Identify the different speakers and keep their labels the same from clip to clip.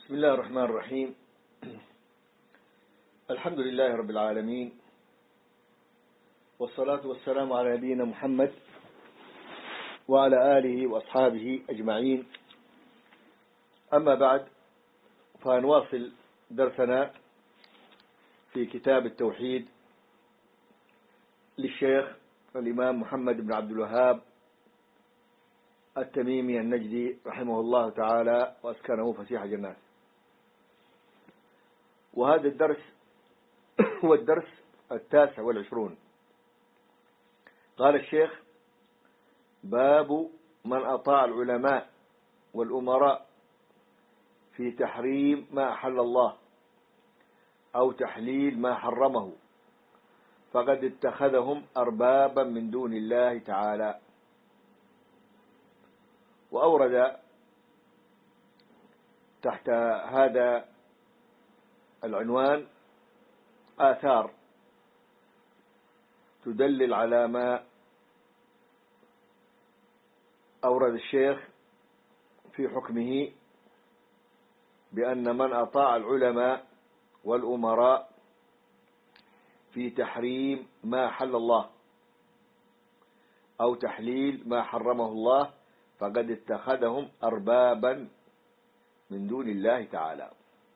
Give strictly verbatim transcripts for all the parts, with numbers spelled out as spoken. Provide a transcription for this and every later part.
Speaker 1: بسم الله الرحمن الرحيم. الحمد لله رب العالمين، والصلاة والسلام على نبينا محمد وعلى آله وأصحابه أجمعين. أما بعد، فنواصل درسنا في كتاب التوحيد للشيخ الإمام محمد بن عبد الوهاب التميمي النجدي رحمه الله تعالى وأسكنه فسيح جنات. وهذا الدرس هو الدرس التاسع والعشرون. قال الشيخ: باب من أطاع العلماء والأمراء في تحريم ما أحل الله أو تحليل ما حرمه فقد اتخذهم أربابا من دون الله تعالى. وأورد تحت هذا العنوان آثار تدلل على ما أورد الشيخ في حكمه بأن من أطاع العلماء والأمراء في تحريم ما حل الله أو تحليل ما حرمه الله فقد اتخذهم أربابا من دون الله تعالى.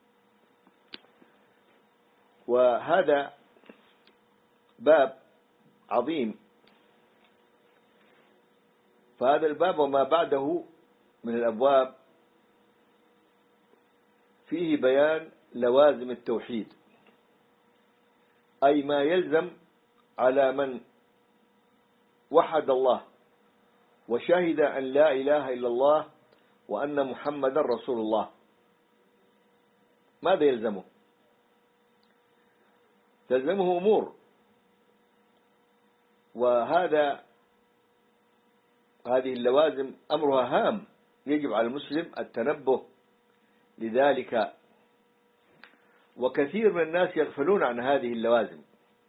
Speaker 1: وهذا باب عظيم، فهذا الباب وما بعده من الأبواب فيه بيان لوازم التوحيد، أي ما يلزم على من وحد الله وشهد أن لا إله إلا الله وأن محمدا رسول الله. ماذا يلزمه؟ تلزمه أمور، وهذا هذه اللوازم أمرها هام، يجب على المسلم التنبه لذلك، وكثير من الناس يغفلون عن هذه اللوازم.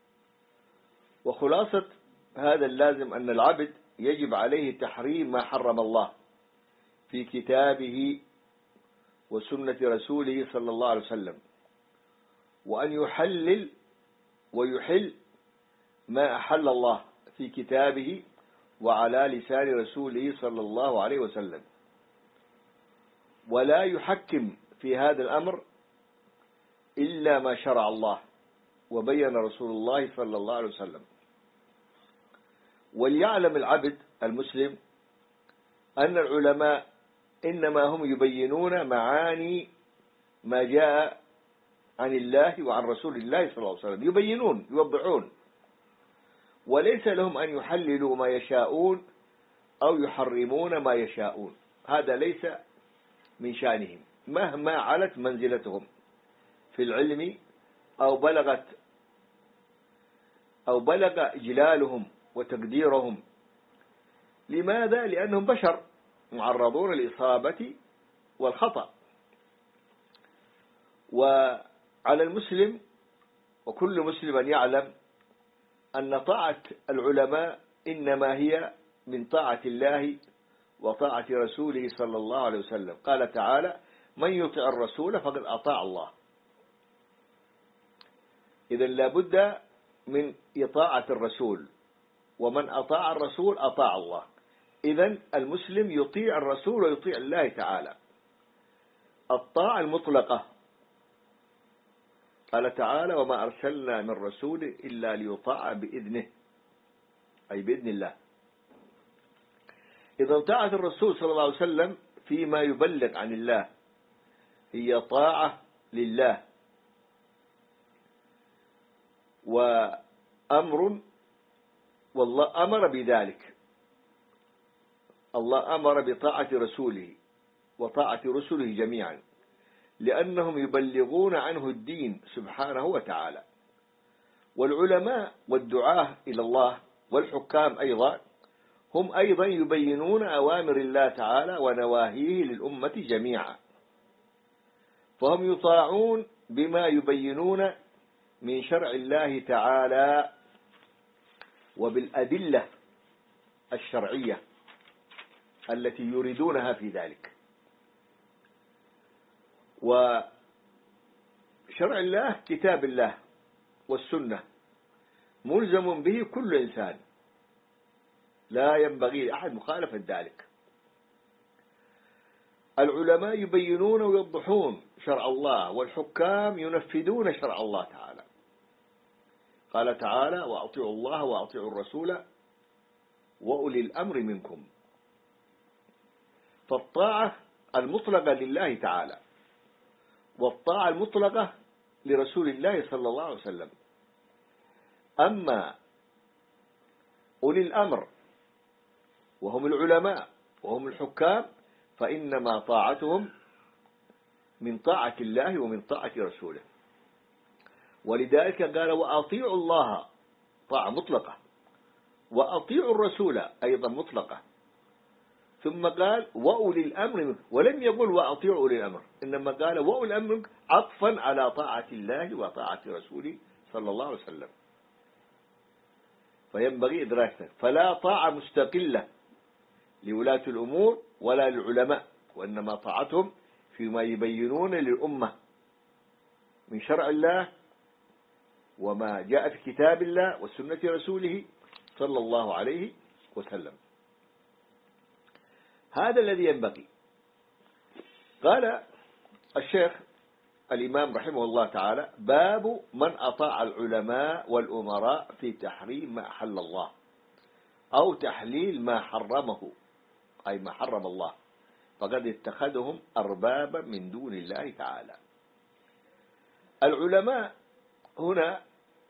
Speaker 1: وخلاصة هذا اللازم أن العبد يجب عليه تحريم ما حرم الله في كتابه وسنة رسوله صلى الله عليه وسلم، وأن يحلل ويحل ما أحل الله في كتابه وعلى لسان رسوله صلى الله عليه وسلم، ولا يحكم في هذا الأمر إلا ما شرع الله وبين رسول الله صلى الله عليه وسلم. وليعلم العبد المسلم أن العلماء إنما هم يبينون معاني ما جاء عن الله وعن رسول الله صلى الله عليه وسلم، يبينون يوضحون، وليس لهم أن يحللوا ما يشاءون أو يحرمون ما يشاءون. هذا ليس من شأنهم مهما علت منزلتهم في العلم أو بلغت أو بلغ إجلالهم وتقديرهم. لماذا؟ لأنهم بشر معرضون للإصابة والخطأ. وعلى المسلم وكل مسلم أن يعلم أن طاعة العلماء إنما هي من طاعة الله وطاعة رسوله صلى الله عليه وسلم. قال تعالى: من يطع الرسول فقد أطاع الله. إذن لابد من إطاعة الرسول، ومن أطاع الرسول أطاع الله. إذن المسلم يطيع الرسول ويطيع الله تعالى. الطاعة المطلقة، قال تعالى: وما أرسلنا من رسول إلا ليطاع بإذنه، أي بإذن الله. إذا طاعة الرسول صلى الله عليه وسلم فيما يبلغ عن الله هي طاعة لله، وأمر والله أمر بذلك. الله أمر بطاعة رسوله وطاعة رسله جميعا، لأنهم يبلغون عنه الدين سبحانه وتعالى. والعلماء والدعاة إلى الله والحكام أيضا هم أيضا يبينون أوامر الله تعالى ونواهيه للأمة جميعا، فهم يطاعون بما يبينون من شرع الله تعالى وبالأدلة الشرعية التي يريدونها في ذلك. وشرع الله كتاب الله والسنة ملزم به كل إنسان، لا ينبغي لأحد مخالفة ذلك. العلماء يبينون ويوضحون شرع الله، والحكام ينفذون شرع الله تعالى. قال تعالى: وأطيعوا الله وأطيعوا الرسول وأولي الأمر منكم. فالطاعة المطلقة لله تعالى، والطاعة المطلقة لرسول الله صلى الله عليه وسلم. أما أولي الأمر وهم العلماء وهم الحكام فإنما طاعتهم من طاعة الله ومن طاعة رسوله. ولذلك قال: وأطيعوا الله، طاعة مطلقة، وأطيعوا الرسول أيضا مطلقة. ثم قال: وأولي الأمر، ولم يقل وأطيعوا أولي الأمر، إنما قال وأولي الأمر عطفا على طاعة الله وطاعة رسوله صلى الله عليه وسلم. فينبغي إدراكه. فلا طاعة مستقلة لولاة الأمور ولا للعلماء، وإنما طاعتهم فيما يبينون للأمة من شرع الله وما جاء في كتاب الله وسنة رسوله صلى الله عليه وسلم. هذا الذي ينبغي. قال الشيخ الإمام رحمه الله تعالى: باب من أطاع العلماء والأمراء في تحريم ما أحل الله أو تحليل ما حرمه، أي ما حرم الله، فقد اتخذهم أربابا من دون الله تعالى. العلماء هنا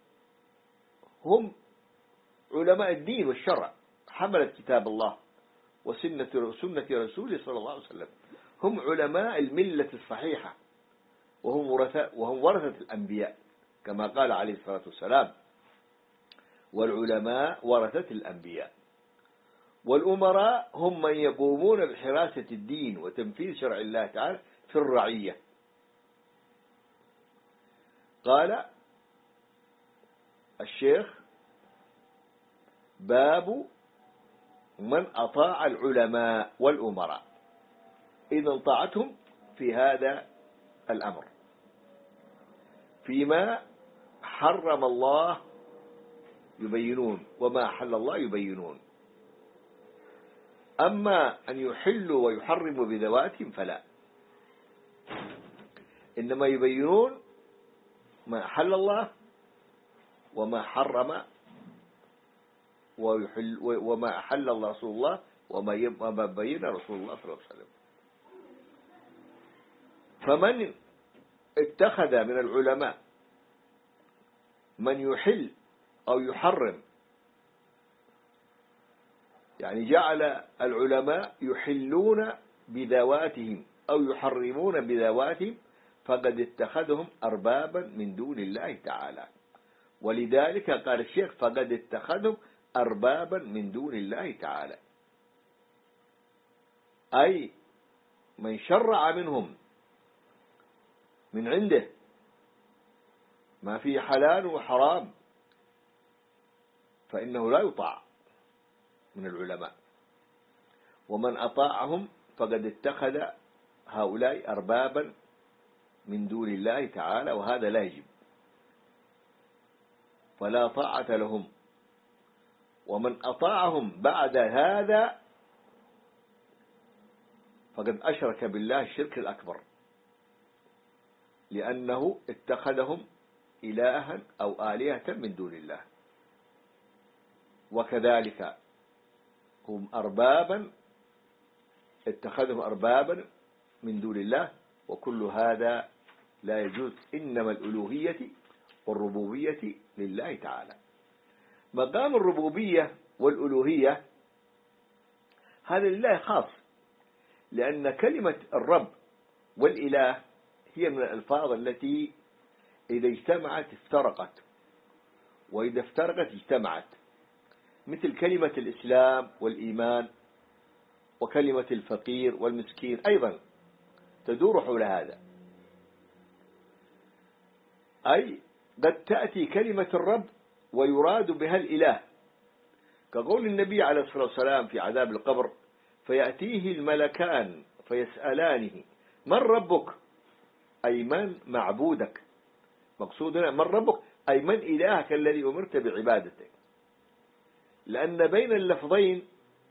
Speaker 1: هم علماء الدين والشرع، حملة كتاب الله وسنة سنة رسوله صلى الله عليه وسلم. هم علماء الملة الصحيحة، وهم ورثة وهم ورثة الأنبياء، كما قال عليه الصلاة والسلام: والعلماء ورثة الأنبياء. والأمراء هم من يقومون بحراسة الدين وتنفيذ شرع الله تعالى في الرعية. قال الشيخ: باب من أطاع العلماء والأمراء، إذا طاعتهم في هذا الأمر فيما حرم الله يبينون، وما أحل الله يبينون. أما أن يحلوا ويحرموا بذواتهم فلا، إنما يبينون ما أحل الله وما حرم ويحل وما أحل الله رسول الله وما بين رسول الله صلى الله عليه وسلم. فمن اتخذ من العلماء من يحل أو يحرم، يعني جعل العلماء يحلون بذواتهم أو يحرمون بذواتهم، فقد اتخذهم أربابا من دون الله تعالى. ولذلك قال الشيخ: فقد اتخذهم أربابا من دون الله تعالى، أي من شرع منهم من عنده ما فيه حلال وحرام فإنه لا يطاع من العلماء. ومن أطاعهم فقد اتخذ هؤلاء أربابا من دون الله تعالى، وهذا لا يجب، فلا طاعة لهم. ومن أطاعهم بعد هذا فقد أشرك بالله الشرك الأكبر، لأنه اتخذهم إلها أو آلهة من دون الله. وكذلك هم أربابا، اتخذهم أربابا من دون الله، وكل هذا لا يجوز. إنما الألوهية والربوبية لله تعالى. مقام الربوبية والألوهية هذا لله خاص، لأن كلمة الرب والإله هي من الألفاظ التي إذا اجتمعت افترقت، وإذا افترقت اجتمعت، مثل كلمة الإسلام والإيمان، وكلمة الفقير والمسكين أيضا تدور حول هذا. أي قد تأتي كلمة الرب ويراد بها الإله، كقول النبي عليه الصلاة والسلام في عذاب القبر: فيأتيه الملكان فيسألانه: من ربك؟ أي من معبودك، مقصودنا من ربك أي من إلهك الذي أمرت بعبادته، لأن بين اللفظين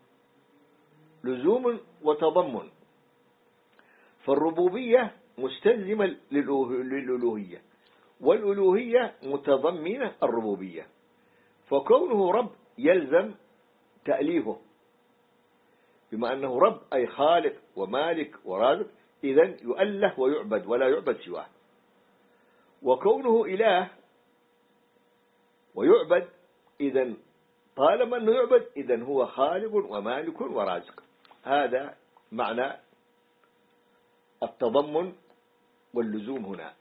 Speaker 1: لزوم وتضمن، فالربوبية مستلزمة للألوهية، والألوهية متضمنة الربوبية، فكونه رب يلزم تأليهه، بما أنه رب أي خالق ومالك ورازق، إذن يؤله ويعبد ولا يعبد سواه. وكونه إله ويعبد، إذن طالما أنه يعبد إذن هو خالق ومالك ورازق. هذا معنى التضمن واللزوم هنا.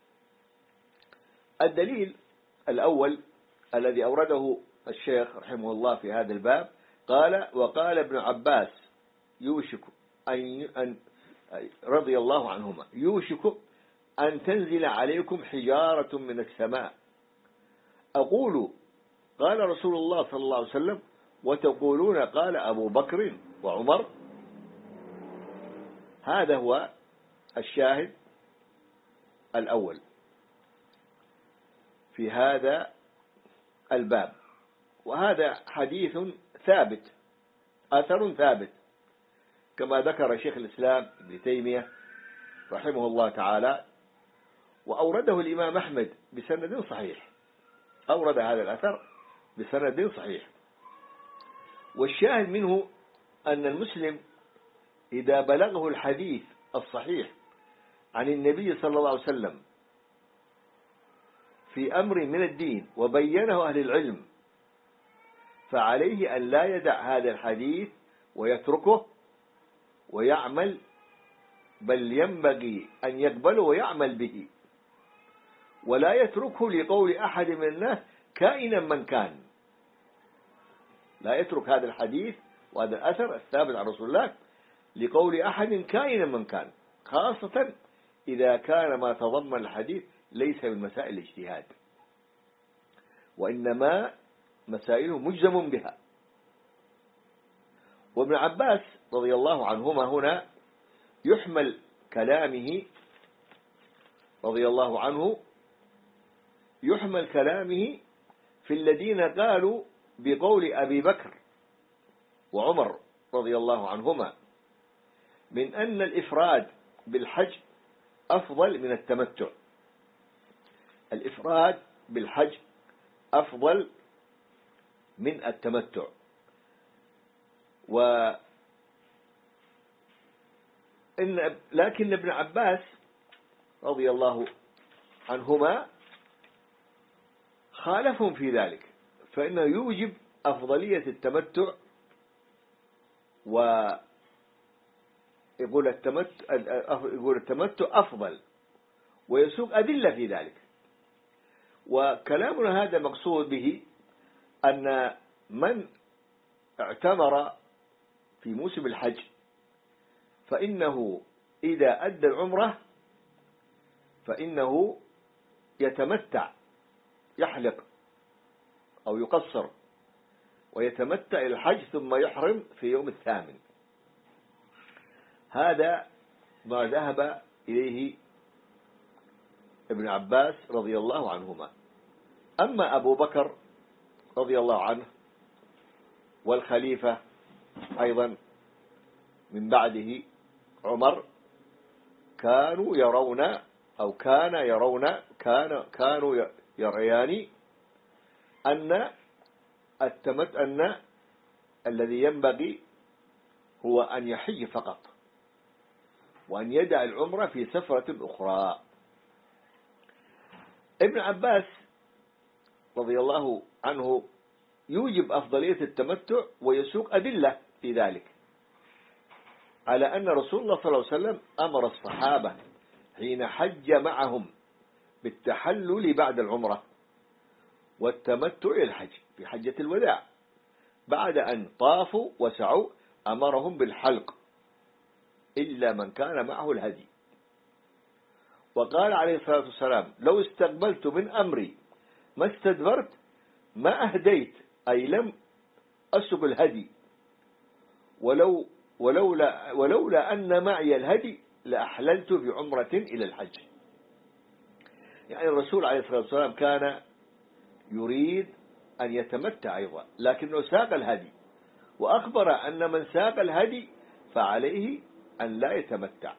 Speaker 1: الدليل الأول الذي أورده الشيخ رحمه الله في هذا الباب قال: وقال ابن عباس يوشك أن رضي الله عنهما يوشك أن تنزل عليكم حجارة من السماء، أقول قال رسول الله صلى الله عليه وسلم وتقولون قال أبو بكر وعمر. هذا هو الشاهد الأول في هذا الباب، وهذا حديث ثابت، أثر ثابت، كما ذكر شيخ الإسلام ابن تيمية رحمه الله تعالى، وأورده الإمام أحمد بسند صحيح، أورد هذا الأثر بسند صحيح. والشاهد منه أن المسلم إذا بلغه الحديث الصحيح عن النبي صلى الله عليه وسلم في أمر من الدين وبينه أهل العلم، فعليه أن لا يدع هذا الحديث ويتركه ويعمل، بل ينبغي أن يقبله ويعمل به، ولا يتركه لقول أحد من الناس كائنا من كان. لا يترك هذا الحديث وهذا الأثر الثابت عن رسول الله لقول أحد كائنا من كان، خاصة إذا كان ما تضمن الحديث ليس من مسائل الاجتهاد، وإنما مسائله مجزم بها. وابن عباس رضي الله عنهما هنا يحمل كلامه رضي الله عنه يحمل كلامه في الذين قالوا بقول أبي بكر وعمر رضي الله عنهما من أن الإفراد بالحج أفضل من التمتع. الإفراد بالحج أفضل من التمتع. و إن لكن ابن عباس رضي الله عنهما خالفهم في ذلك، فإنه يوجب أفضلية التمتع، ويقول التمتع يقول التمتع أفضل، ويسوق أدلة في ذلك. وكلامنا هذا مقصود به أن من اعتمر في موسم الحج فإنه إذا أدى العمرة فإنه يتمتع، يحلق أو يقصر ويتمتع إلى الحج ثم يحرم في يوم الثامن. هذا ما ذهب إليه ابن عباس رضي الله عنهما. أما أبو بكر رضي الله عنه والخليفة أيضا من بعده عمر كانوا يرون أو كان يرون كان كانوا يريان أن التمت أن الذي ينبغي هو أن يحج فقط، وأن يدع العمرة في سفرة أخرى. ابن عباس رضي الله عنه يوجب أفضلية التمتع ويسوق أدلة في ذلك على أن رسول الله صلى الله عليه وسلم أمر الصحابة حين حج معهم بالتحلل بعد العمرة والتمتع إلى الحج في حجة الوداع، بعد أن طافوا وسعوا أمرهم بالحلق إلا من كان معه الهدي. وقال عليه الصلاة والسلام لو استقبلت من أمري ما استدبرت ما أهديت، أي لم أسق الهدي، ولو ولولا, ولولا أن معي الهدي لأحللت بعمرة إلى الحج. يعني الرسول عليه الصلاة والسلام كان يريد أن يتمتع أيضا، لكنه ساق الهدي، وأخبر أن من ساق الهدي فعليه أن لا يتمتع،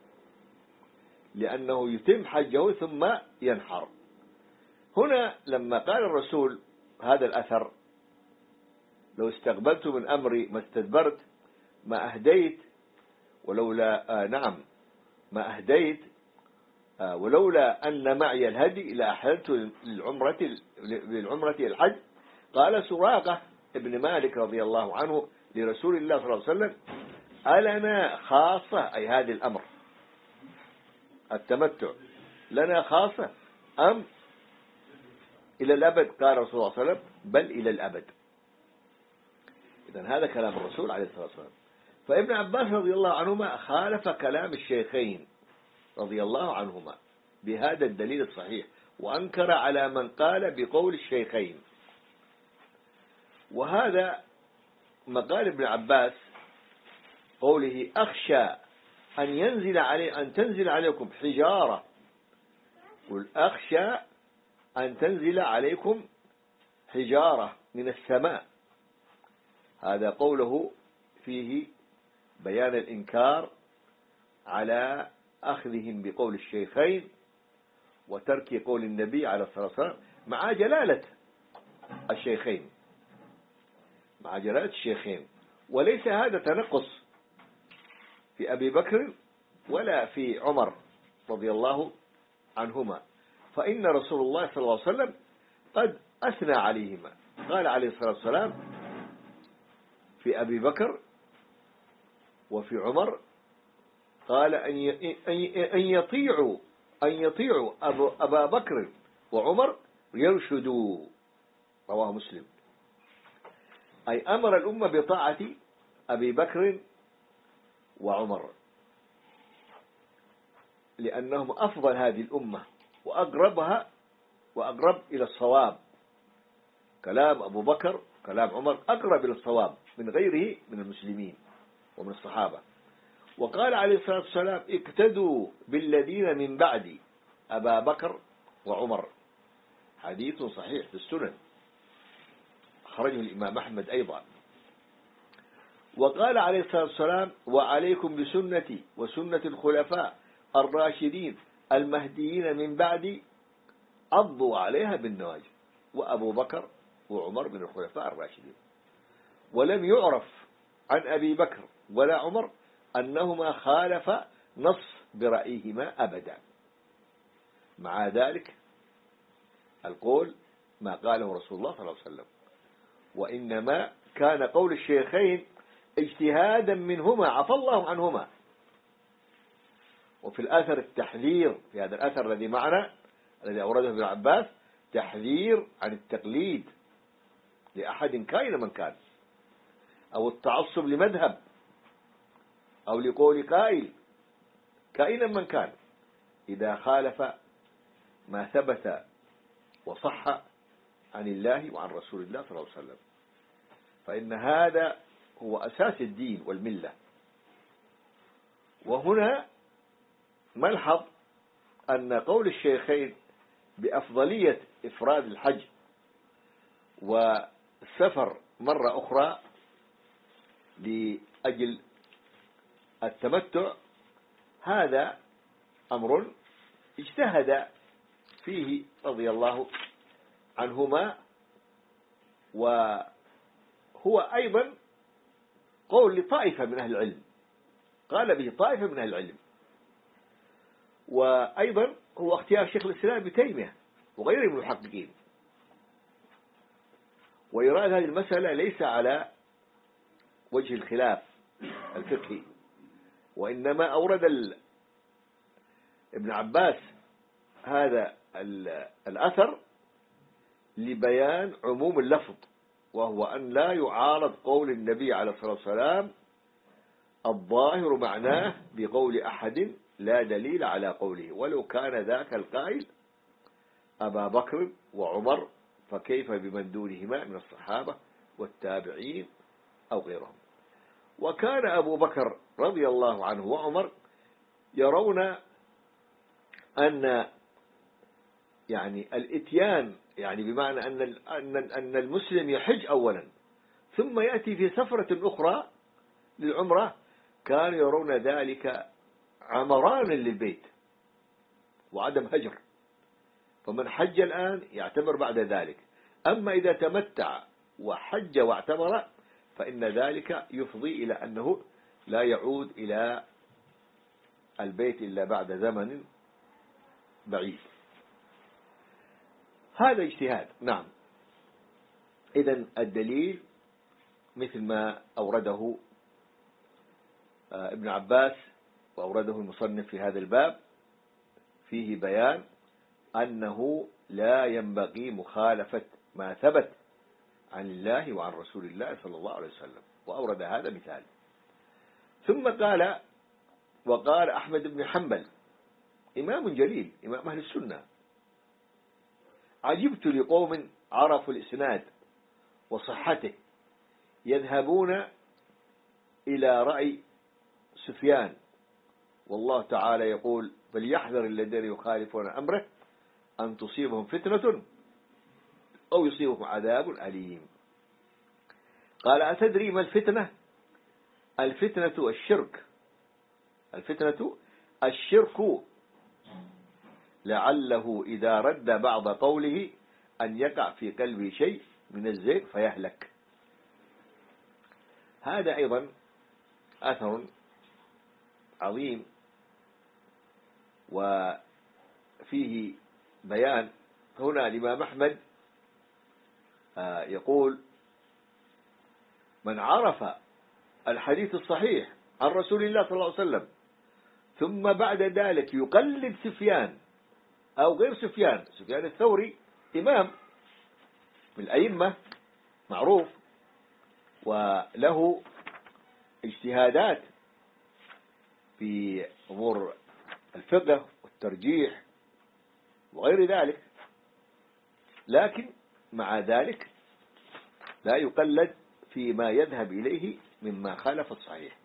Speaker 1: لأنه يتم حجه ثم ينحر. هنا لما قال الرسول هذا الأثر: لو استقبلت من أمري ما استدبرت ما أهديت، ولولا آه نعم ما أهديت آه ولولا أن معي الهدي لأحللت للعمرة للعمرة الحج. قال سراقة ابن مالك رضي الله عنه لرسول الله صلى الله عليه وسلم: ألنا خاصة، أي هذا الأمر التمتع لنا خاصة أم إلى الأبد؟ قال رسول الله صلى الله عليه وسلم: بل إلى الأبد. إذن هذا كلام الرسول عليه الصلاة والسلام. فابن عباس رضي الله عنهما خالف كلام الشيخين رضي الله عنهما بهذا الدليل الصحيح، وأنكر على من قال بقول الشيخين. وهذا مقال ابن عباس قوله: أخشى أن ينزل علي أن تنزل عليكم حجارة، قل أخشى أن تنزل عليكم حجارة من السماء. هذا قوله فيه بيان الإنكار على أخذهم بقول الشيخين وترك قول النبي عليه الصلاة والسلام، مع جلالة الشيخين مع جلالة الشيخين وليس هذا تنقص في أبي بكر ولا في عمر رضي الله عنهما، فإن رسول الله صلى الله عليه وسلم قد أثنى عليهما. قال عليه الصلاة والسلام في أبي بكر وفي عمر، قال أن يطيعوا أن يطيعوا أبا بكر وعمر يرشدوا، رواه مسلم. أي أمر الأمة بطاعة أبي بكر وعمر، لأنهم أفضل هذه الأمة وأقربها وأقرب إلى الصواب. كلام أبو بكر كلام عمر أقرب إلى الصواب من غيره من المسلمين ومن الصحابة. وقال عليه الصلاة والسلام: اقتدوا بالذين من بعدي أبا بكر وعمر. حديث صحيح في السنن، أخرجه الإمام أحمد أيضا. وقال عليه الصلاة والسلام: وعليكم بسنتي وسنة الخلفاء الراشدين المهديين من بعدي عضوا عليها بالنواجذ. وأبو بكر وعمر من الخلفاء الراشدين، ولم يعرف عن أبي بكر ولا عمر أنهما خالف نص برأيهما أبدا. مع ذلك القول ما قاله رسول الله صلى الله عليه وسلم، وإنما كان قول الشيخين اجتهادا منهما عفى الله عنهما. وفي الأثر التحذير، في هذا الأثر الذي معنا الذي أورده ابن عباس، تحذير عن التقليد لأحد كائن من كان، أو التعصب لمذهب أو لقول قائل كائنا من كان، إذا خالف ما ثبت وصح عن الله وعن رسول الله صلى الله عليه وسلم، فإن هذا هو أساس الدين والملة. وهنا ملحظ أن قول الشيخين بأفضلية إفراد الحج والسفر مرة أخرى لأجل التمتع، هذا أمر اجتهد فيه رضي الله عنهما، وهو أيضا قول لطائفة من أهل العلم، قال به طائفة من أهل العلم. وأيضا هو اختيار شيخ الإسلام ابن تيمية وغيره من المحققين. وإيراد هذه المسألة ليس على وجه الخلاف الفقهي، وإنما أورد ابن عباس هذا الأثر لبيان عموم اللفظ، وهو أن لا يعارض قول النبي عليه الصلاة والسلام الظاهر معناه بقول أحد لا دليل على قوله، ولو كان ذاك القائل أبا بكر وعمر فكيف بمن دونهما من الصحابة والتابعين أو غيرهم. وكان أبو بكر رضي الله عنه وعمر يرون أن يعني الإتيان، يعني بمعنى أن أن أن المسلم يحج أولا ثم يأتي في سفرة أخرى للعمرة، كانوا يرون ذلك عمران للبيت وعدم هجر. فمن حج الآن يعتمر بعد ذلك. أما إذا تمتع وحج واعتمر فإن ذلك يفضي إلى أنه لا يعود إلى البيت إلا بعد زمن بعيد. هذا اجتهاد. نعم. إذن الدليل مثل ما أورده ابن عباس وأورده المصنف في هذا الباب، فيه بيان أنه لا ينبغي مخالفة ما ثبت عن الله وعن رسول الله صلى الله عليه وسلم، وأورد هذا مثال. ثم قال: وقال أحمد بن حنبل إمام جليل، إمام أهل السنة: عجبت لقوم عرفوا الإسناد وصحته يذهبون إلى رأي سفيان، والله تعالى يقول: فليحذر الذين يخالفون أمره أن تصيبهم فتنة أو يصيبهم عذاب أليم. قال: أتدري ما الفتنة؟ الفتنة الشرك، الفتنة الشرك، لعله إذا رد بعض قوله أن يقع في قلبه شيء من الزيغ فيهلك. هذا أيضا أثر عظيم وفيه بيان. هنا الإمام أحمد يقول: من عرف الحديث الصحيح عن رسول الله صلى الله عليه وسلم ثم بعد ذلك يقلد سفيان أو غير سفيان، سفيان الثوري إمام من الأئمة معروف وله اجتهادات في أمور الفقه والترجيح وغير ذلك، لكن مع ذلك لا يقلد فيما يذهب إليه مما خالف الصحيح،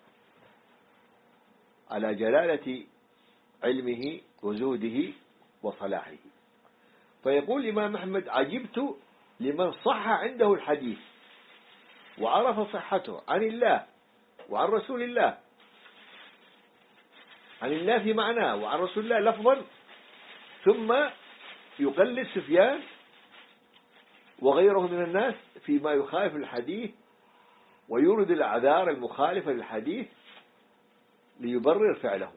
Speaker 1: على جلالة علمه وزهده وصلاحه. فيقول الإمام أحمد: عجبت لمن صح عنده الحديث وعرف صحته عن الله وعن رسول الله، عن الله في معناه وعن رسول الله لفظا، ثم يقلد سفيان وغيره من الناس فيما يخالف الحديث ويورد الأعذار المخالفة للحديث ليبرر فعله.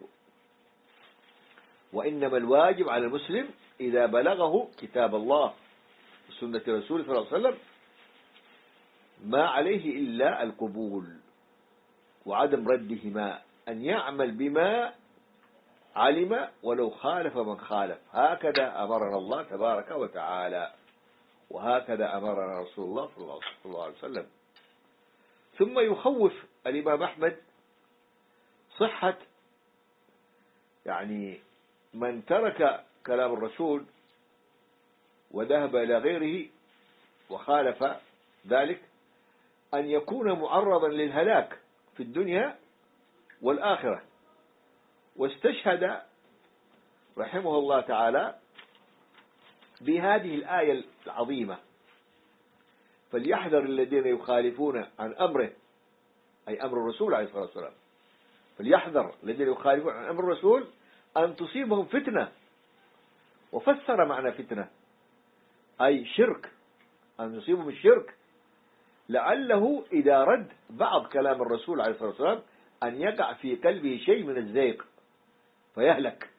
Speaker 1: وإنما الواجب على المسلم إذا بلغه كتاب الله وسنة رسوله صلى الله عليه وسلم ما عليه إلا القبول وعدم ردهما، أن يعمل بما علم ولو خالف من خالف. هكذا أمرنا الله تبارك وتعالى، وهكذا أمرنا رسول الله صلى الله عليه وسلم. ثم يخوف الإمام أحمد صحة يعني من ترك كلام الرسول وذهب إلى غيره وخالف ذلك أن يكون معرضا للهلاك في الدنيا والآخرة. واستشهد رحمه الله تعالى بهذه الآية العظيمة: فليحذر الذين يخالفون عن أمره، أي أمر الرسول عليه الصلاة والسلام، فليحذر الذين يخالفون عن أمر الرسول أن تصيبهم فتنة. وفسر معنى فتنة أي شرك، أن يصيبهم الشرك، لعله إذا رد بعض كلام الرسول عليه الصلاة والسلام أن يقع في قلبه شيء من الزيغ فيهلك،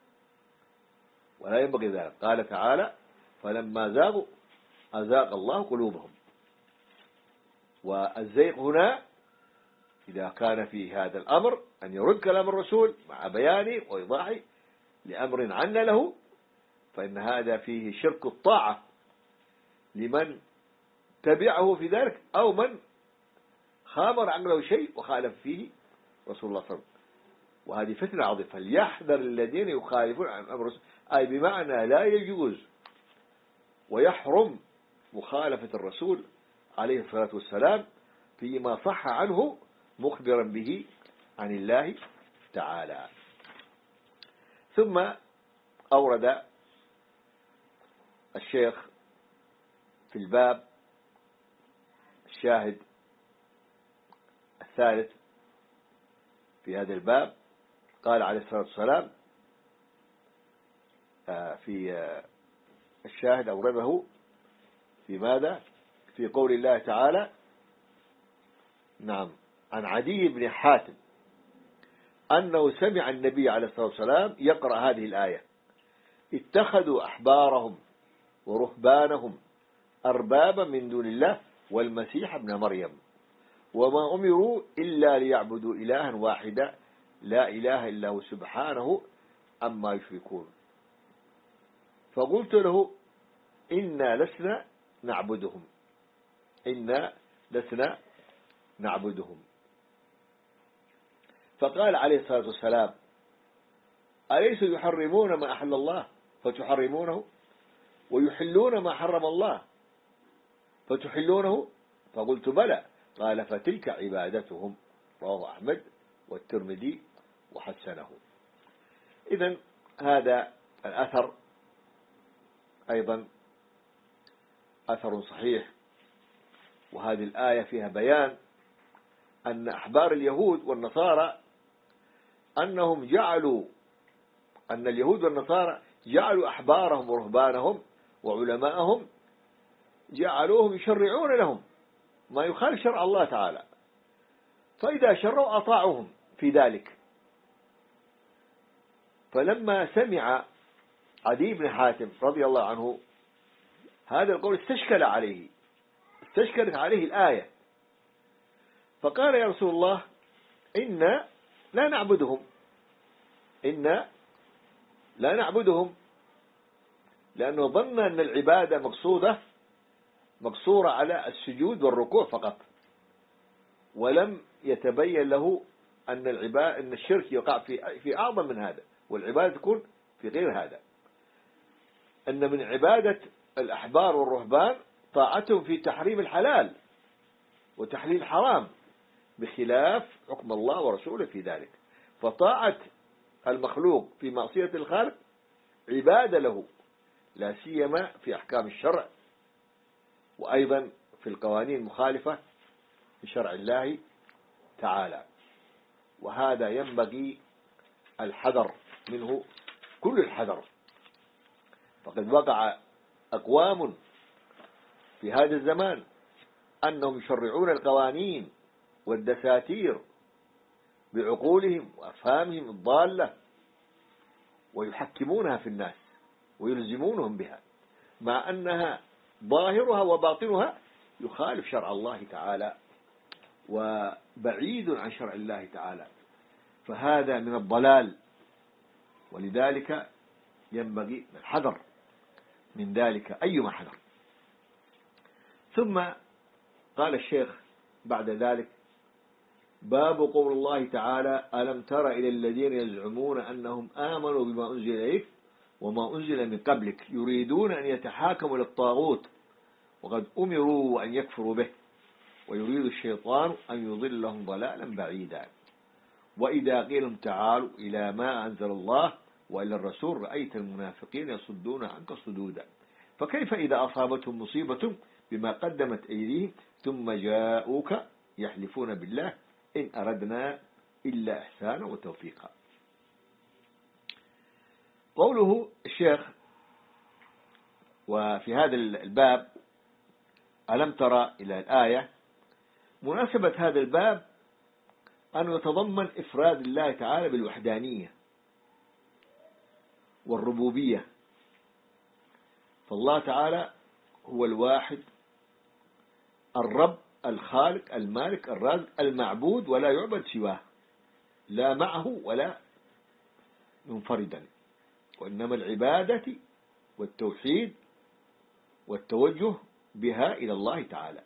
Speaker 1: ولا ينبغي ذلك. قال تعالى: فلما زاغوا أزاغ الله قلوبهم. والزيغ هنا إذا كان في هذا الأمر أن يرد كلام الرسول مع بيانه وإيضاحه لأمر عنا له، فإن هذا فيه شرك الطاعة لمن تبعه في ذلك أو من خامر عقله شيء وخالف فيه رسول الله صلى الله عليه وسلم. وهذه فتنة عظيمة. فليحذر الذين يخالفون عن أمر الرسول، أي بمعنى لا يجوز ويحرم مخالفة الرسول عليه الصلاة والسلام فيما صح عنه مخبرا به عن الله تعالى. ثم أورد الشيخ في الباب الشاهد الثالث في هذا الباب قال عليه الصلاة والسلام في الشاهد أورده في ماذا؟ في قول الله تعالى نعم عن عدي بن حاتم أنه سمع النبي عليه الصلاة والسلام يقرأ هذه الآية: اتخذوا أحبارهم ورهبانهم أربابا من دون الله والمسيح ابن مريم وما أمروا إلا ليعبدوا إلها واحدا لا إله إلا هو سبحانه عما يشركون. فقلت له: إنا لسنا نعبدهم إنا لسنا نعبدهم. فقال عليه الصلاة والسلام: أليسوا يحرمون ما أحل الله فتحرمونه ويحلون ما حرم الله فتحلونه؟ فقلت: بلى. قال: فتلك عبادتهم. رواه أحمد والترمذي وحسنه. إذن هذا الأثر أيضا أثر صحيح، وهذه الآية فيها بيان أن أحبار اليهود والنصارى أنهم جعلوا أن اليهود والنصارى جعلوا أحبارهم ورهبانهم وعلماءهم جعلوهم يشرعون لهم ما يخالف شرع الله تعالى، فإذا شرعوا أطاعوهم في ذلك. فلما سمع عدي بن حاتم رضي الله عنه هذا القول استشكل عليه استشكلت عليه الآية، فقال: يا رسول الله، إنا لا نعبدهم إنا لا نعبدهم لأنه ظن أن العبادة مقصودة مقصورة على السجود والركوع فقط، ولم يتبين له أن العبادة أن الشرك يقع في في أعظم من هذا، والعبادة تكون في غير هذا. أن من عبادة الأحبار والرهبان طاعتهم في تحريم الحلال وتحليل الحرام بخلاف حكم الله ورسوله في ذلك. فطاعة المخلوق في معصية الخالق عبادة له، لا سيما في أحكام الشرع وأيضا في القوانين المخالفة لشرع الله تعالى، وهذا ينبغي الحذر منه كل الحذر. فقد وقع أقوام في هذا الزمان أنهم يشرعون القوانين والدساتير بعقولهم وأفهامهم الضالة ويحكمونها في الناس ويلزمونهم بها، مع أنها ظاهرها وباطنها يخالف شرع الله تعالى وبعيد عن شرع الله تعالى، فهذا من الضلال، ولذلك ينبغي الحذر من ذلك أيما حذر. ثم قال الشيخ بعد ذلك: باب قول الله تعالى: ألم تر إلى الذين يزعمون أنهم آمنوا بما أنزل إليك وما أنزل من قبلك يريدون أن يتحاكموا للطاغوت وقد أمروا أن يكفروا به ويريد الشيطان أن يضلهم ضلالا بعيدا. وإذا قيل لهم تعالوا إلى ما أنزل الله وإلى الرسول رأيت المنافقين يصدون عنك صدودا. فكيف إذا أصابتهم مصيبة بما قدمت أيديهم ثم جاءوك يحلفون بالله إن أردنا إلا إحسانا وتوفيقا. قوله الشيخ وفي هذا الباب ألم ترى إلى الآية، مناسبة هذا الباب أن يتضمن إفراد الله تعالى بالوحدانية والربوبية، فالله تعالى هو الواحد الرب الخالق المالك الرازق المعبود ولا يعبد سواه، لا معه ولا منفردا، وإنما العبادة والتوحيد والتوجه بها إلى الله تعالى.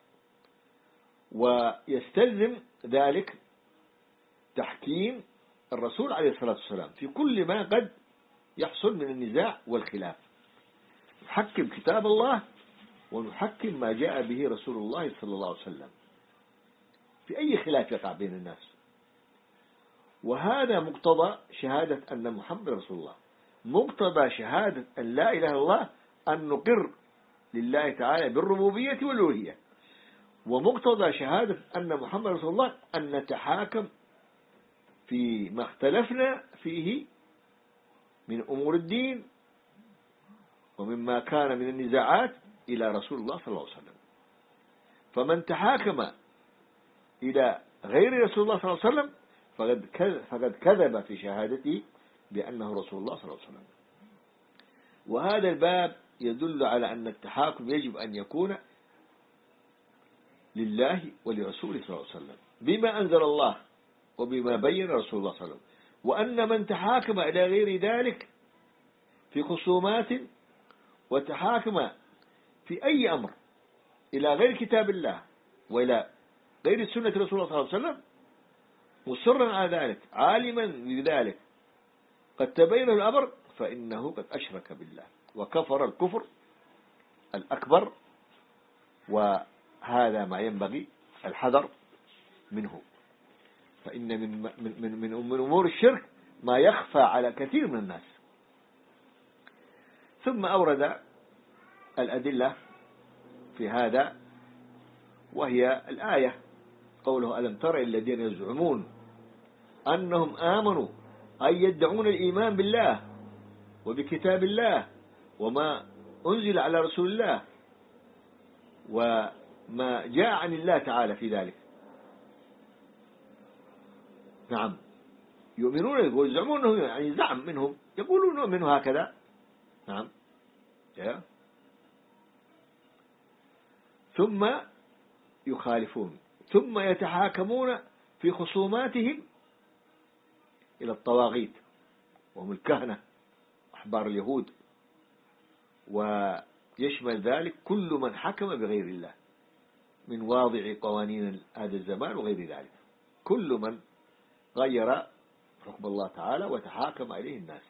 Speaker 1: ويستلزم ذلك تحكيم الرسول عليه الصلاة والسلام في كل ما قد يحصل من النزاع والخلاف، نحكم كتاب الله ونحكم ما جاء به رسول الله صلى الله عليه وسلم في أي خلاف يقع بين الناس. وهذا مقتضى شهادة أن محمد رسول الله، مقتضى شهادة أن لا إله إلا الله أن نقر لله تعالى بالربوبية والألوهية. ومقتضى شهادة أن محمد رسول الله أن نتحاكم فيما اختلفنا فيه من أمور الدين ومما كان من النزاعات إلى رسول الله صلى الله عليه وسلم. فمن تحاكم إلى غير رسول الله صلى الله عليه وسلم فقد كذب في شهادته بأنه رسول الله صلى الله عليه وسلم. وهذا الباب يدل على أن التحاكم يجب أن يكون لله ولرسوله صلى الله عليه وسلم بما أنزل الله وبما بين رسول الله صلى الله عليه وسلم. وأن من تحاكم إلى غير ذلك في خصومات وتحاكم في أي أمر إلى غير كتاب الله وإلى غير سنة رسول الله صلى الله عليه وسلم مصرا على ذلك عالما بذلك قد تبين الأمر فإنه قد أشرك بالله وكفر الكفر الأكبر. وهذا ما ينبغي الحذر منه، فإن من من من من أمور الشرك ما يخفى على كثير من الناس. ثم أورد الأدلة في هذا، وهي الآية قوله ألم تر الذين يزعمون أنهم آمنوا أي يدعون الإيمان بالله وبكتاب الله وما أنزل على رسول الله وما جاء عن الله تعالى في ذلك. نعم، يؤمنون ويزعمون أنه يعني زعم منهم يقولون نؤمن هكذا. نعم. ثم يخالفون ثم يتحاكمون في خصوماتهم إلى الطواغيت وهم الكهنة أحبار اليهود، ويشمل ذلك كل من حكم بغير الله من واضع قوانين هذا الزمان وغير ذلك، كل من غير حكم الله تعالى وتحاكم إليه الناس،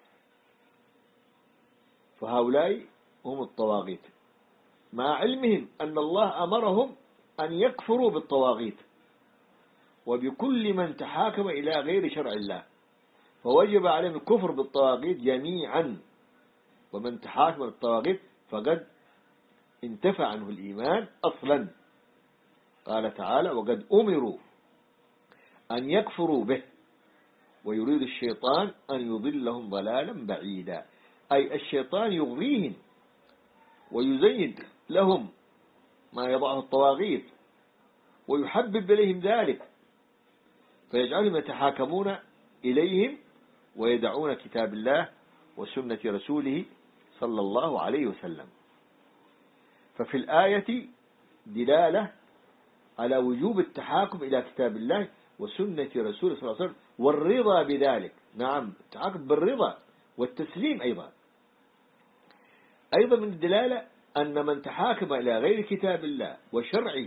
Speaker 1: فهؤلاء هم الطواغيت، مع علمهم أن الله أمرهم أن يكفروا بالطواغيت وبكل من تحاكم إلى غير شرع الله، فوجب عليهم الكفر بالطواغيت جميعا. ومن تحاكم بالطواغيت فقد انتفع عنه الإيمان أصلا. قال تعالى وقد أمروا أن يكفروا به ويريد الشيطان أن يضلهم ضلالا بعيدا، أي الشيطان يغريهم ويزين لهم ما يضعه الطواغيت ويحبب إليهم ذلك فيجعلهم يتحاكمون إليهم ويدعون كتاب الله وسنة رسوله صلى الله عليه وسلم. ففي الآية دلالة على وجوب التحاكم إلى كتاب الله وسنة رسوله صلى الله عليه وسلم والرضا بذلك. نعم، التحاكم بالرضا والتسليم أيضا. أيضا من الدلالة أن من تحاكم إلى غير كتاب الله وشرعه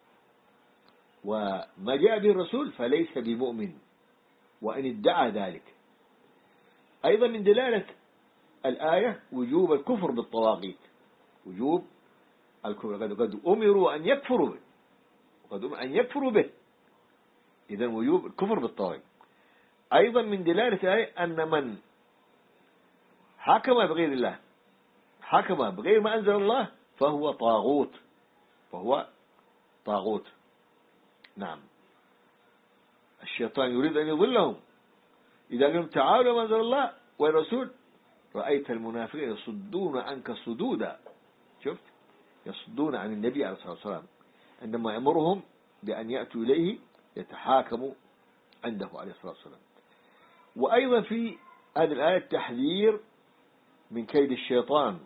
Speaker 1: وما جاء به الرسول فليس بمؤمن وإن ادعى ذلك. أيضا من دلالة الآية وجوب الكفر بالطواغيت، وجوب الكفر، قد أمروا أن يكفروا به وقد أمروا أن يكفروا به، إذن وجوب الكفر بالطواغيت. أيضا من دلالة الآية أن من حكم بغير الله حكم بغير ما أنزل الله فهو طاغوت فهو طاغوت. نعم، الشيطان يريد أن يضلهم إذا قالوا تعالوا ما أنزل الله والرسول رأيت المنافقين يصدون عنك صدودا. شفت، يصدون عن النبي عليه الصلاة والسلام عندما يأمرهم بأن يأتوا إليه يتحاكموا عنده عليه الصلاة والسلام. وأيضا في هذه الآية التحذير من كيد الشيطان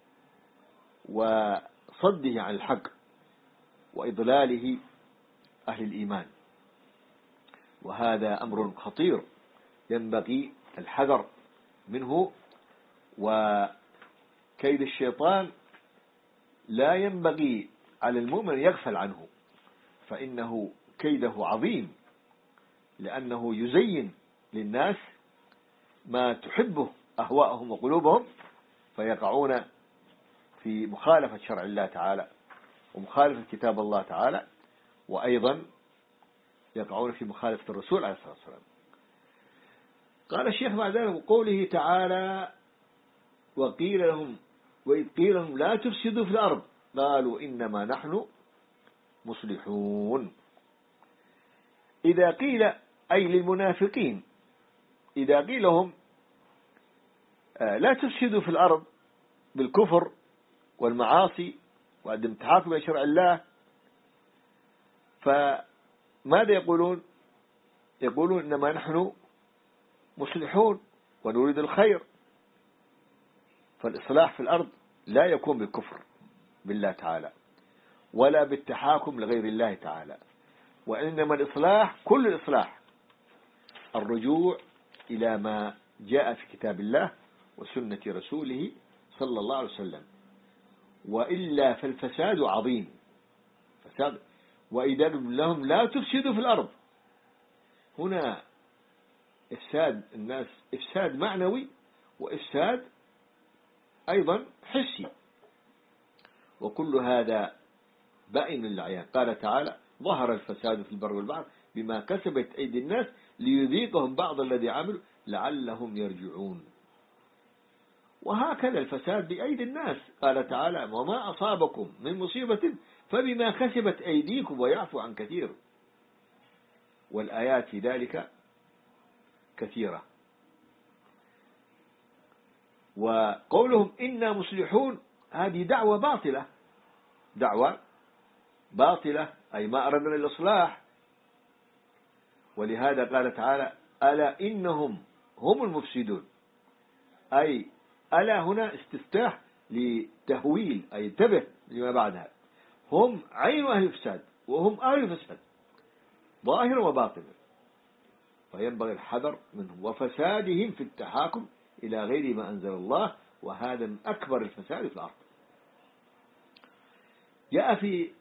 Speaker 1: وصده عن الحق وإضلاله أهل الإيمان، وهذا أمر خطير ينبغي الحذر منه. وكيد الشيطان لا ينبغي على المؤمن يغفل عنه، فإنه كيده عظيم، لأنه يزين للناس ما تحبه أهواءهم وقلوبهم فيقعون في مخالفة شرع الله تعالى ومخالفة كتاب الله تعالى، وأيضا يقعون في مخالفة الرسول عليه الصلاة والسلام. قال الشيخ بعد ذلك وقوله تعالى وقيل لهم وإذ قيل لهم لا تفسدوا في الأرض قالوا إنما نحن مصلحون. إذا قيل أي للمنافقين، إذا قيل لهم لا تفسدوا في الأرض بالكفر والمعاصي وعدم التحاكم إلى شرع الله، فماذا يقولون؟ يقولون إنما نحن مصلحون ونريد الخير. فالإصلاح في الأرض لا يكون بالكفر بالله تعالى ولا بالتحاكم لغير الله تعالى، وإنما الإصلاح كل الإصلاح الرجوع إلى ما جاء في كتاب الله وسنة رسوله صلى الله عليه وسلم، وإلا فالفساد عظيم. فساد. وإذا لهم لا تفسدوا في الأرض، هنا إفساد الناس إفساد معنوي وإفساد أيضا حسي، وكل هذا بائن للعيان. قال تعالى: ظهر الفساد في البر والبحر بما كسبت أيدي الناس ليذيقهم بعض الذي عملوا لعلهم يرجعون. وهكذا الفساد بأيدي الناس. قال تعالى: وما أصابكم من مصيبة فبما كسبت أيديكم ويعفو عن كثير. والآيات في ذلك كثيرة. وقولهم إنا مصلحون هذه دعوة باطلة، دعوة باطلة، أي ما أردنا الإصلاح. ولهذا قال تعالى: ألا إنهم هم المفسدون، أي ألا هنا استفتاح لتهويل، أي انتبه لما بعدها، هم عين أهل الفساد وهم أهل الفساد ظاهر وباطن، فينبغي الحذر منهم وفسادهم في التحاكم إلى غير ما أنزل الله، وهذا من أكبر الفساد في الأرض. جاء في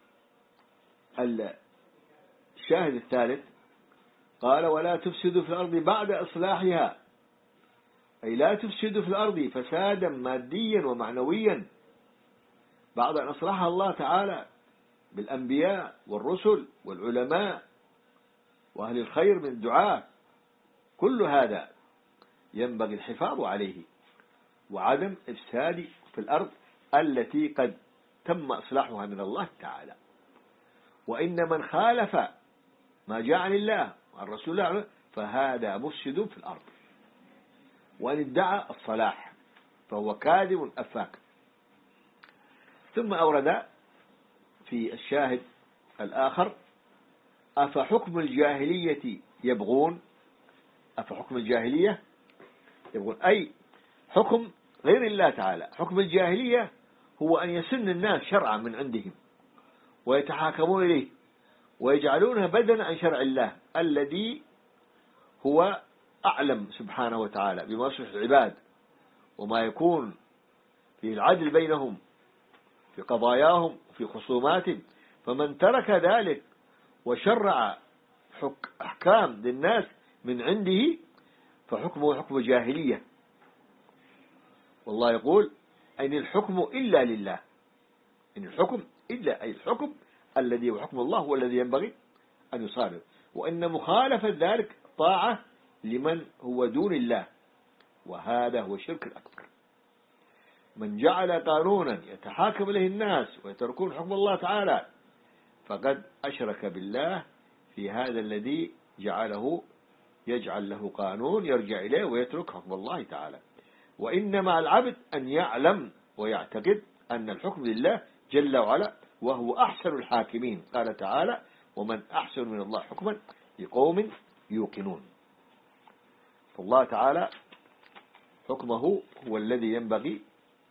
Speaker 1: الشاهد الثالث قال: ولا تفسدوا في الأرض بعد إصلاحها، أي لا تفسدوا في الأرض فسادا ماديا ومعنويا بعد أن أصلحها الله تعالى بالأنبياء والرسل والعلماء وأهل الخير من الدعاء. كل هذا ينبغي الحفاظ عليه وعدم إفساد في الأرض التي قد تم إصلاحها من الله تعالى. وإن من خالف ما جاء عن الله وعن رسول الله فهذا مفسد في الأرض، وأن ادعى الصلاح فهو كاذب أفاك. ثم أورد في الشاهد الآخر: أفحكم الجاهلية يبغون، أفحكم الجاهلية يبغون، أي حكم غير الله تعالى. حكم الجاهلية هو أن يسن الناس شرعا من عندهم ويتحاكمون إليه ويجعلونه بدلا عن شرع الله الذي هو أعلم سبحانه وتعالى بما يصلح العباد وما يكون في العدل بينهم في قضاياهم في خصوماتهم. فمن ترك ذلك وشرع أحكام للناس من عنده فحكمه حكم جاهلية. والله يقول: أين الحكم إلا لله، إن الحكم إلا أي الحكم الذي هو حكم الله هو الذي ينبغي أن يصادر. وإن مخالفة ذلك طاعة لمن هو دون الله، وهذا هو الشرك الأكبر. من جعل قانونا يتحاكم إليه الناس ويتركون حكم الله تعالى فقد أشرك بالله في هذا الذي جعله يجعل له قانون يرجع إليه ويترك حكم الله تعالى. وإنما العبد أن يعلم ويعتقد أن الحكم لله جل وعلا وهو أحسن الحاكمين. قال تعالى: ومن أحسن من الله حكما لقوم يوقنون. فالله تعالى حكمه هو الذي ينبغي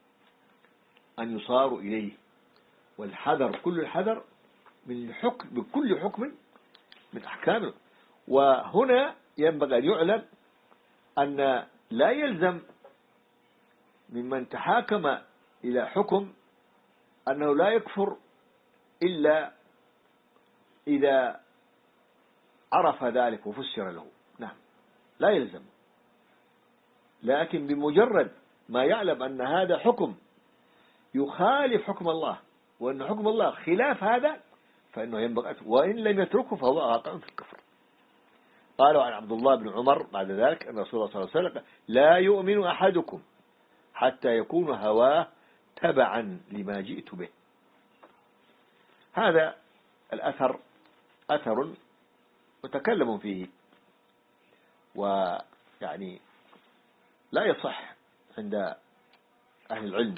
Speaker 1: أن يصار إليه، والحذر كل الحذر من الحكم بكل حكم من أحكامه. وهنا ينبغي أن يعلم أن لا يلزم ممن تحاكم إلى حكم أنه لا يكفر إلا إذا عرف ذلك وفسر له. نعم، لا يلزم، لكن بمجرد ما يعلم أن هذا حكم يخالف حكم الله وأن حكم الله خلاف هذا فإنه ينبغي، وإن لم يتركه فهو واقع في الكفر. قالوا عن عبد الله بن عمر بعد ذلك أن رسول الله صلى الله عليه وسلم: لا يؤمن أحدكم حتى يكون هواه تبعا لما جئت به. هذا الأثر أثر متكلم فيه، ويعني لا يصح عند أهل العلم،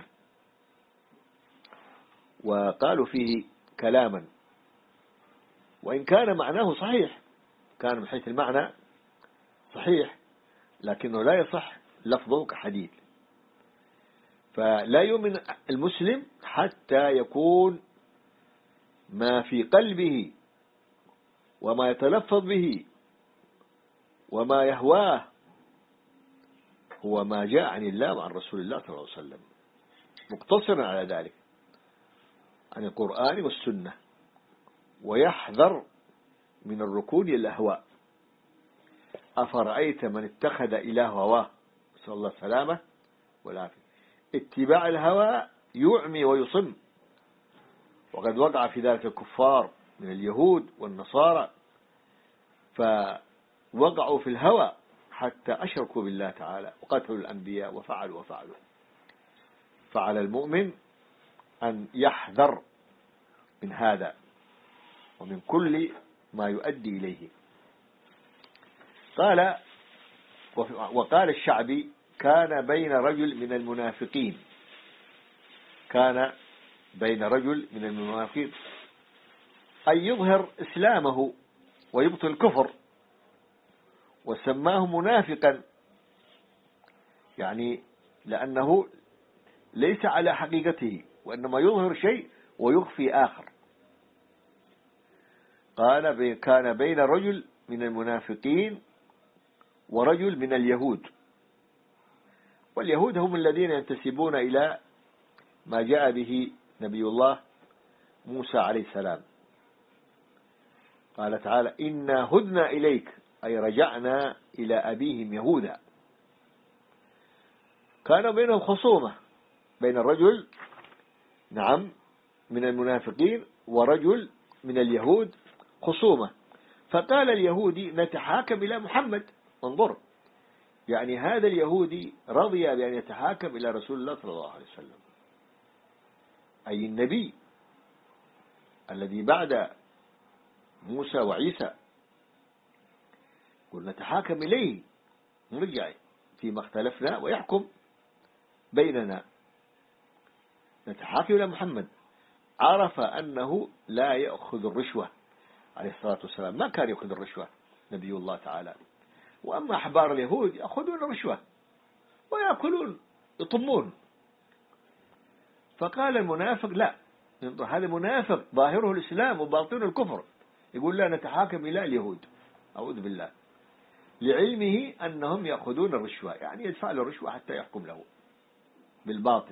Speaker 1: وقالوا فيه كلاما، وإن كان معناه صحيح، كان من حيث المعنى صحيح، لكنه لا يصح لفظه كحديث. فلا يؤمن المسلم حتى يكون ما في قلبه وما يتلفظ به وما يهواه هو ما جاء عن الله وعن رسول الله صلى الله عليه وسلم، مقتصرا على ذلك عن القرآن والسنة، ويحذر من الركون إلى الأهواء. أفرأيت من اتخذ إله هواه، نسأل الله السلامة والعافية. اتباع الهوى يعمي ويصم، وقد وقع في ذلك الكفار من اليهود والنصارى، فوقعوا في الهوى حتى أشركوا بالله تعالى وقتلوا الأنبياء وفعلوا وفعلوا. فعلى المؤمن أن يحذر من هذا ومن كل ما يؤدي إليه. قال وقال الشعبي: كان بين رجل من المنافقين كان بين رجل من المنافقين أن يظهر إسلامه ويبطل الكفر، وسماه منافقا، يعني لأنه ليس على حقيقته، وإنما يظهر شيء ويخفي آخر. قال: كان بين رجل من المنافقين ورجل من اليهود، واليهود هم الذين ينتسبون إلى ما جاء به نبي الله موسى عليه السلام. قال تعالى: إنا هدنا إليك، أي رجعنا إلى أبيهم يهودا. كان بينهم خصومة، بين الرجل نعم من المنافقين ورجل من اليهود خصومة. فقال اليهودي: نتحاكم إلى محمد. انظر، يعني هذا اليهودي رضي بأن يتحاكم إلى رسول الله صلى الله عليه وسلم، أي النبي الذي بعد موسى وعيسى. قل نتحاكم إليه، نرجع فيما اختلفنا ويحكم بيننا، نتحاكم إلى محمد. عرف أنه لا يأخذ الرشوة عليه الصلاة والسلام، ما كان يأخذ الرشوة نبي الله تعالى. وأما أحبار اليهود يأخذون الرشوة ويأكلون يطمون. فقال المنافق: لا، هذا منافق ظاهره الإسلام وباطنه الكفر، يقول لا نتحاكم إلى اليهود، أعوذ بالله، لعلمه أنهم يأخذون الرشوة، يعني يدفع له الرشوة حتى يحكم له بالباطل.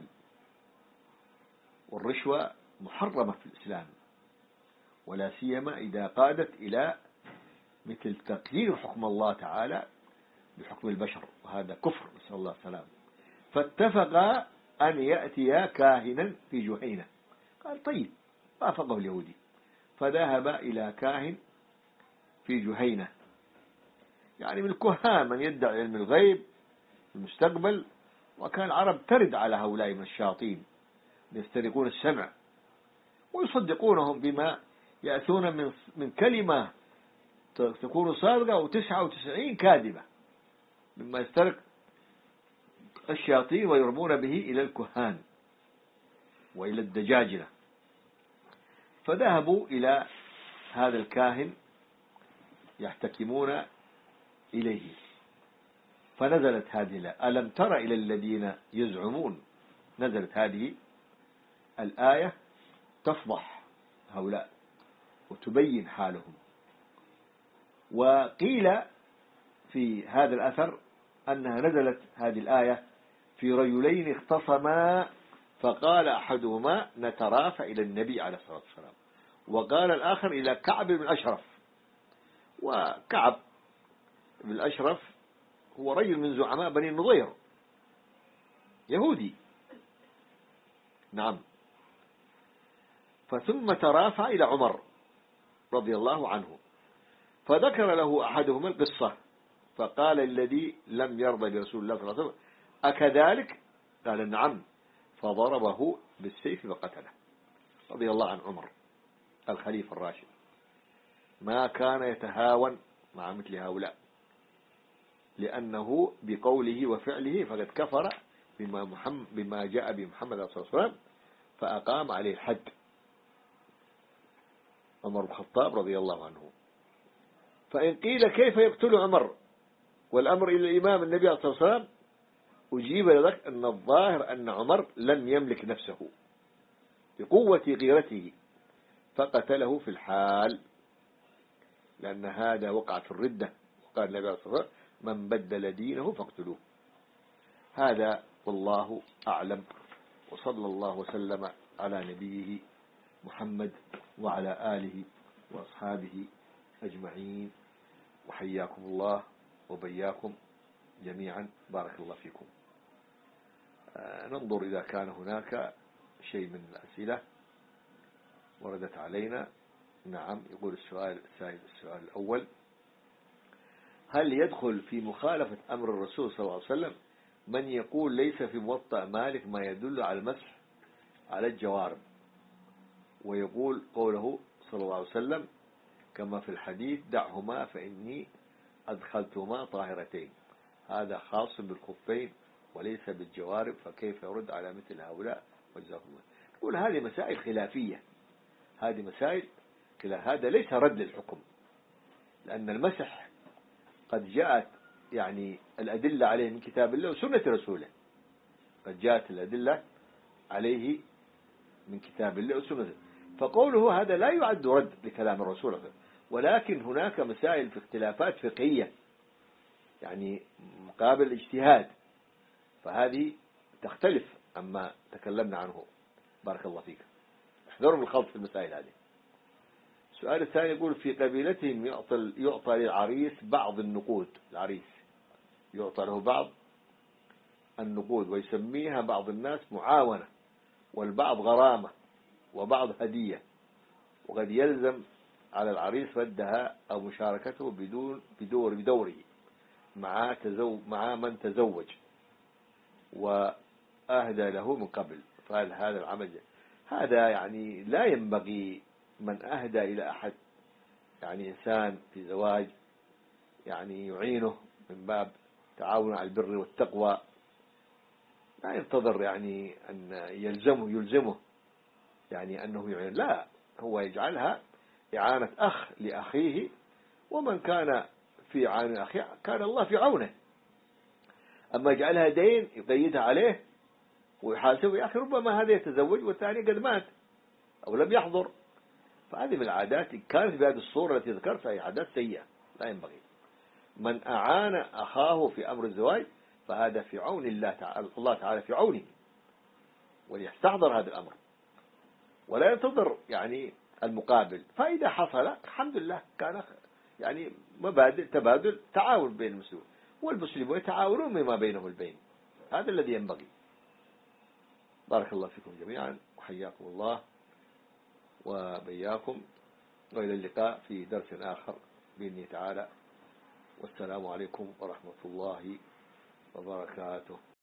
Speaker 1: والرشوة محرمة في الإسلام، ولا سيما إذا قادت إلى مثل تقدير حكم الله تعالى بحكم البشر، وهذا كفر، نسأل الله السلام. فاتفقا أن يأتيا كاهنا في جهينة. قال: طيب. وافقه اليهودي، فذهب إلى كاهن في جهينة، يعني من الكهان من يدعي علم الغيب المستقبل. وكان العرب ترد على هؤلاء من الشياطين يسترقون السمع ويصدقونهم بما يأتون من من كلمة تكون صادقة وتسعة وتسعين كاذبة مما يسترق الشياطين، ويرمون به إلى الكهان وإلى الدجاجلة. فذهبوا إلى هذا الكاهن يحتكمون إليه، فنزلت هذه: ألم تر إلى الذين يزعمون. نزلت هذه الآية تفضح هؤلاء وتبين حالهم. وقيل في هذا الأثر أنها نزلت هذه الآية في رجلين اختصما، فقال أحدهما: نترافع إلى النبي عليه الصلاة والسلام، وقال الآخر إلى كعب بن الأشرف. وكعب بن الأشرف هو رجل من زعماء بني النضير، يهودي، نعم. فثم ترافع إلى عمر رضي الله عنه، فذكر له أحدهما القصة، فقال الذي لم يرضى برسول الله صلى الله عليه وسلم: أكذلك؟ قال: نعم. فضربه بالسيف وقتله، رضي الله عن عمر. الخليفة الراشد ما كان يتهاون مع مثل هؤلاء، لأنه بقوله وفعله فقد كفر بما, محمد بما جاء بمحمد صلى الله عليه وسلم، فأقام عليه الحد عمر بن الخطاب رضي الله عنه. فإن قيل كيف يقتل عمر والأمر إلى الإمام النبي صلى الله عليه وسلم، أجيب لك أن الظاهر أن عمر لم يملك نفسه بقوة غيرته فقتله في الحال، لأن هذا وقع في الردة، وقال النبي صلى الله عليه وسلم من بدل دينه فاقتلوه. هذا والله أعلم، وصلى الله وسلم على نبيه محمد وعلى آله وأصحابه أجمعين، وحياكم الله وبياكم جميعا، بارك الله فيكم. آه ننظر إذا كان هناك شيء من الأسئلة وردت علينا. نعم، يقول السؤال السائل السؤال الأول: هل يدخل في مخالفة أمر الرسول صلى الله عليه وسلم من يقول ليس في موطأ مالك ما يدل على المسح على الجوارب، ويقول قوله صلى الله عليه وسلم كما في الحديث دعهما فإني أدخلتهما طاهرتين، هذا خاص بالخفين وليس بالجوارب، فكيف يرد على مثل هؤلاء؟ وجزاكم الله. يقول هذه مسائل خلافية، هذه مسائل خلاف، هذا ليس رد للحكم، لأن المسح قد جاءت يعني الأدلة عليه من كتاب الله وسنة رسوله، قد جاءت الأدلة عليه من كتاب الله وسنة، فقوله هذا لا يعد رد لكلام الرسول، ولكن هناك مسائل في اختلافات فقهية يعني مقابل اجتهاد، فهذه تختلف عما تكلمنا عنه. بارك الله فيك، احذروا من الخلط في المسائل هذه. السؤال الثاني يقول: في قبيلتهم يعطى يعطى للعريس بعض النقود، العريس يعطى له بعض النقود ويسميها بعض الناس معاونة، والبعض غرامة، وبعض هدية، وقد يلزم على العريس ردها أو مشاركته بدون بدور بدوره مع تزو مع من تزوج وأهدى له من قبل، فهل هذا العمل هذا يعني لا ينبغي من أهدى إلى أحد يعني إنسان في زواج يعني يعينه من باب تعاون على البر والتقوى، لا ينتظر يعني أن يلزمه يلزمه يعني أنه يعين، لا، هو يجعلها إعانة أخ لأخيه، ومن كان في عون أخيه كان الله في عونه. أما يجعلها دين يقيدها عليه ويحاسبه، يا أخي ربما هذا يتزوج والثاني قد مات أو لم يحضر، فهذه من العادات إن كانت بهذه الصورة التي ذكرتها هي عادات سيئة لا ينبغي. من أعان أخاه في أمر الزواج فهذا في عون الله تعالى، الله تعالى في عونه، وليستحضر هذا الأمر ولا ينتظر يعني المقابل، فإذا حصل الحمد لله كان يعني مبادئ تبادل تعاون بين المسلمين، والمسلمون يتعاونون مما بينهم البين، هذا الذي ينبغي. بارك الله فيكم جميعا وحياكم الله وبياكم، وإلى اللقاء في درس آخر بإذنه تعالى، والسلام عليكم ورحمة الله وبركاته.